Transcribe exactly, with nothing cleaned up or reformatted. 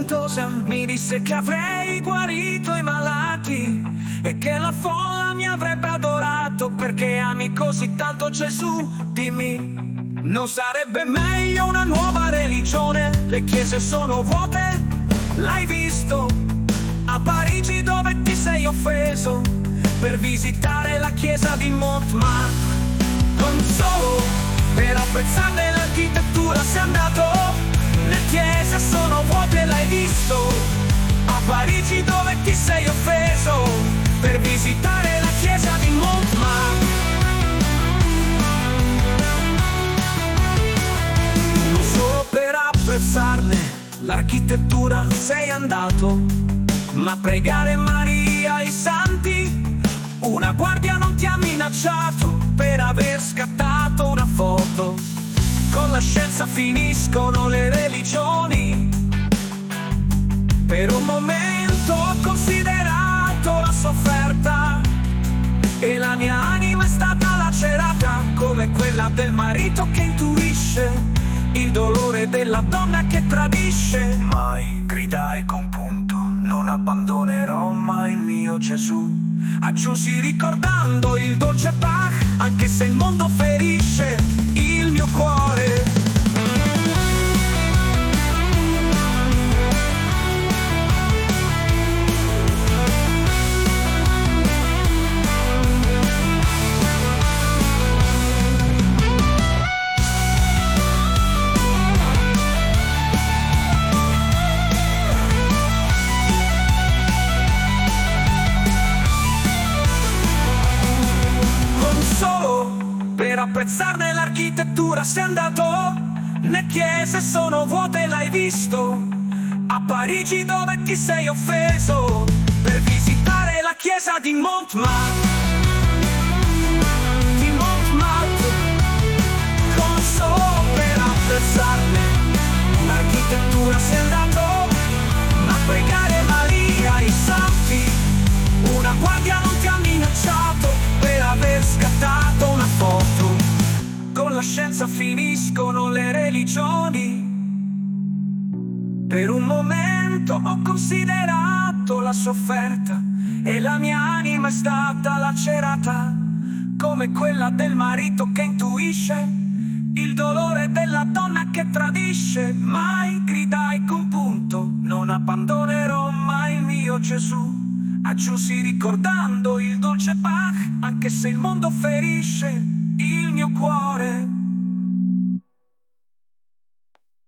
spaventosa mi disse che avrei guarito i malati e che la folla mi avrebbe adorato perché ami così tanto Gesù. Dimmi, non sarebbe meglio una nuova religione? Le chiese sono vuote, l'hai visto? A Parigi dove ti sei offeso per visitare la chiesa di Montmartre. Non solo per apprezzarne l'architettura sei andato, le chiese sono vuote, l'hai visto? A Parigi dove ti sei offeso per visitare la chiesa di Montmartre. Non solo per apprezzarne l'architettura sei andato, ma pregare Maria e i santi. Una guardia non ti ha minacciato per aver scattato una foto. Con la scienza finiscono le religioni. Per un momento ho considerato la sofferta e la mia anima è stata lacerata come quella del marito che intuisce il dolore della donna che tradisce. Mai, gridai compunto, non abbandonerò mai il mio Gesù. Aggiunsi ricordando il dolce Bach, anche se il mondo ferisce il mio cuore. Per apprezzarne l'architettura sei andato, le chiese sono vuote, l'hai visto? A Parigi dove ti sei offeso per visitare la chiesa di Montmartre. Di Montmartre. Con solo per apprezzarne l'architettura sei andato, a pregare Maria e i santi. Una guardia non ti ha minacciato per aver scattato una foto. Con la scienza finiscono le religioni. Per un momento ho considerato la sofferta e la mia anima è stata lacerata come quella del marito che intuisce il dolore della donna che tradisce. Mai, gridai compunto, non abbandonerò mai il mio Gesù. Aggiunsi ricordando il dolce Bach, anche se il mondo ferisce il mio cuore.